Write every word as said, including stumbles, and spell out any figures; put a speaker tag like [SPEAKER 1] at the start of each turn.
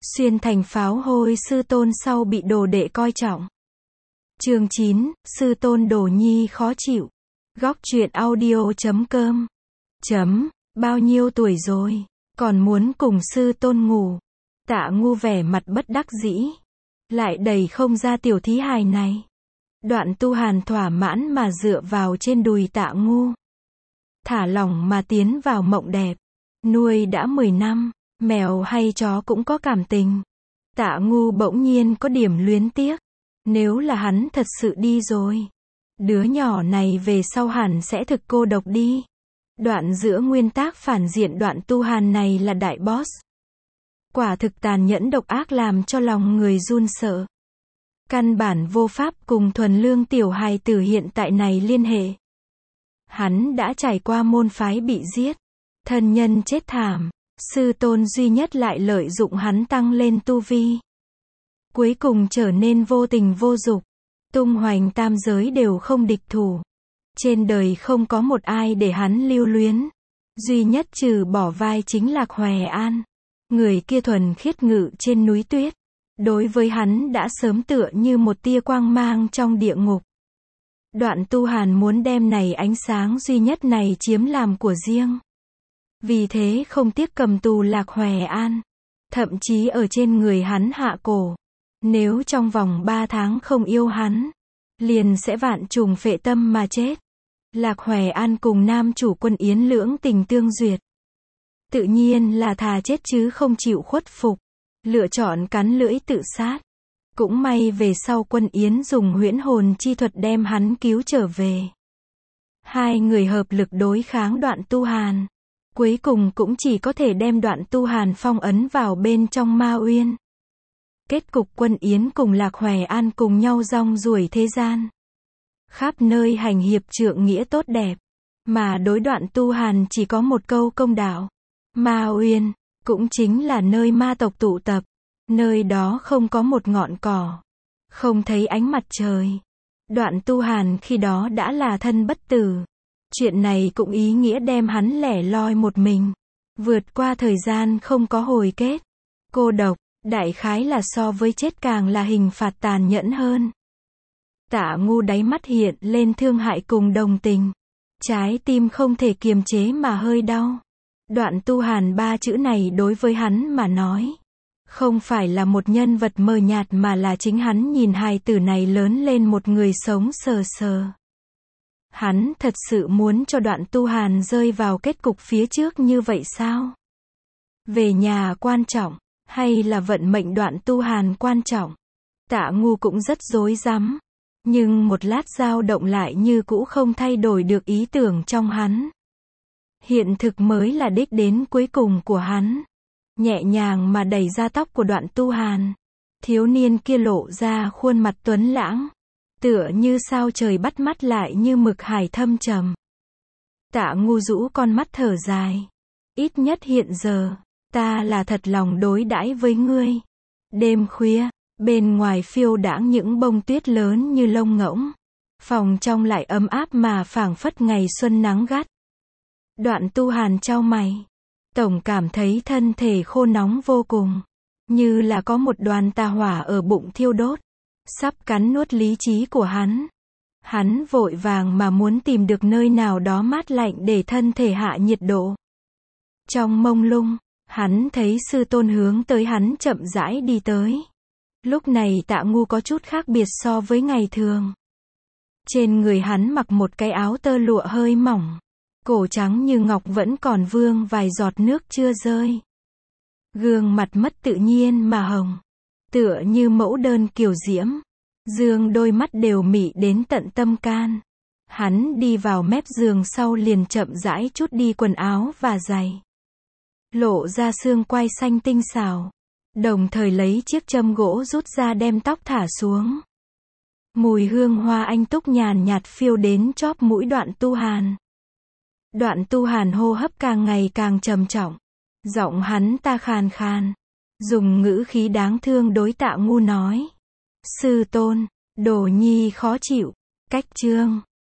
[SPEAKER 1] Xuyên thành pháo hôi sư tôn sau bị đồ đệ coi trọng. Chương chín, sư tôn Đồ Nhi khó chịu. Góc truyện audio chấm com. Chấm, bao nhiêu tuổi rồi, còn muốn cùng sư tôn ngủ. Tạ Ngu vẻ mặt bất đắc dĩ. Lại đẩy không ra tiểu thí hài này. Đoạn Tu Hàn thỏa mãn mà dựa vào trên đùi Tạ Ngu. Thả lỏng mà tiến vào mộng đẹp. Nuôi đã mười năm, mèo hay chó cũng có cảm tình. Tạ Ngu bỗng nhiên có điểm luyến tiếc. Nếu là hắn thật sự đi rồi, đứa nhỏ này về sau hẳn sẽ thực cô độc đi. Đoạn giữa nguyên tác phản diện Đoạn Tu Hàn này là đại boss. Quả thực tàn nhẫn độc ác làm cho lòng người run sợ. Căn bản vô pháp cùng thuần lương tiểu hài tử hiện tại này liên hệ. Hắn đã trải qua môn phái bị giết, thân nhân chết thảm, sư tôn duy nhất lại lợi dụng hắn tăng lên tu vi. Cuối cùng trở nên vô tình vô dục, tung hoành tam giới đều không địch thủ. Trên đời không có một ai để hắn lưu luyến. Duy nhất trừ bỏ vai chính Lạc Hòe An. Người kia thuần khiết ngự trên núi tuyết. Đối với hắn đã sớm tựa như một tia quang mang trong địa ngục. Đoạn Tu Hàn muốn đem này ánh sáng duy nhất này chiếm làm của riêng. Vì thế không tiếc cầm tù Lạc Hòe An. Thậm chí ở trên người hắn hạ cổ. Nếu trong vòng ba tháng không yêu hắn, liền sẽ vạn trùng phệ tâm mà chết. Lạc Hòe An cùng nam chủ Quân Yến lưỡng tình tương duyệt. Tự nhiên là thà chết chứ không chịu khuất phục. Lựa chọn cắn lưỡi tự sát. Cũng may về sau Quân Yến dùng huyễn hồn chi thuật đem hắn cứu trở về. Hai người hợp lực đối kháng Đoạn Tu Hàn. Cuối cùng cũng chỉ có thể đem Đoạn Tu Hàn phong ấn vào bên trong Ma Uyên. Kết cục Quân Yến cùng Lạc Hòe An cùng nhau rong ruổi thế gian. Khắp nơi hành hiệp trượng nghĩa tốt đẹp. Mà đối Đoạn Tu Hàn chỉ có một câu công đạo. Ma Uyên, cũng chính là nơi ma tộc tụ tập. Nơi đó không có một ngọn cỏ. Không thấy ánh mặt trời. Đoạn Tu Hàn khi đó đã là thân bất tử. Chuyện này cũng ý nghĩa đem hắn lẻ loi một mình. Vượt qua thời gian không có hồi kết. Cô độc. Đại khái là so với chết càng là hình phạt tàn nhẫn hơn. Tạ Ngu đáy mắt hiện lên thương hại cùng đồng tình. Trái tim không thể kiềm chế mà hơi đau. Đoạn Tu Hàn ba chữ này đối với hắn mà nói. Không phải là một nhân vật mờ nhạt mà là chính hắn nhìn hài tử này lớn lên một người sống sờ sờ. Hắn thật sự muốn cho Đoạn Tu Hàn rơi vào kết cục phía trước như vậy sao? Về nhà quan trọng. Hay là vận mệnh Đoạn Tu Hàn quan trọng? Tạ Ngu cũng rất rối rắm. Nhưng một lát dao động lại như cũ không thay đổi được ý tưởng trong hắn. Hiện thực mới là đích đến cuối cùng của hắn. Nhẹ nhàng mà đẩy ra tóc của Đoạn Tu Hàn. Thiếu niên kia lộ ra khuôn mặt tuấn lãng. Tựa như sao trời bắt mắt lại như mực hải thâm trầm. Tạ Ngu rũ con mắt thở dài. Ít nhất hiện giờ. Ta là thật lòng đối đãi với ngươi. Đêm khuya, bên ngoài phiêu đãng những bông tuyết lớn như lông ngỗng. Phòng trong lại ấm áp mà phảng phất ngày xuân nắng gắt. Đoạn Tu Hàn chau mày. Tổng cảm thấy thân thể khô nóng vô cùng. Như là có một đoàn tà hỏa ở bụng thiêu đốt. Sắp cắn nuốt lý trí của hắn. Hắn vội vàng mà muốn tìm được nơi nào đó mát lạnh để thân thể hạ nhiệt độ. Trong mông lung. Hắn thấy sư tôn hướng tới hắn chậm rãi đi tới. Lúc này Tạ Ngu có chút khác biệt so với ngày thường. Trên người hắn mặc một cái áo tơ lụa hơi mỏng. Cổ trắng như ngọc vẫn còn vương vài giọt nước chưa rơi. Gương mặt mất tự nhiên mà hồng. Tựa như mẫu đơn kiều diễm. Dương đôi mắt đều mị đến tận tâm can. Hắn đi vào mép giường sau liền chậm rãi trút đi quần áo và giày. Lộ ra xương quai xanh tinh xảo. Đồng thời lấy chiếc châm gỗ rút ra đem tóc thả xuống. Mùi hương hoa anh túc nhàn nhạt phiêu đến chóp mũi Đoạn Tu Hàn. Đoạn Tu Hàn hô hấp càng ngày càng trầm trọng. Giọng hắn ta khàn khàn. Dùng ngữ khí đáng thương đối Tạ Ngu nói. Sư tôn, Đồ Nhi khó chịu. Cách chương.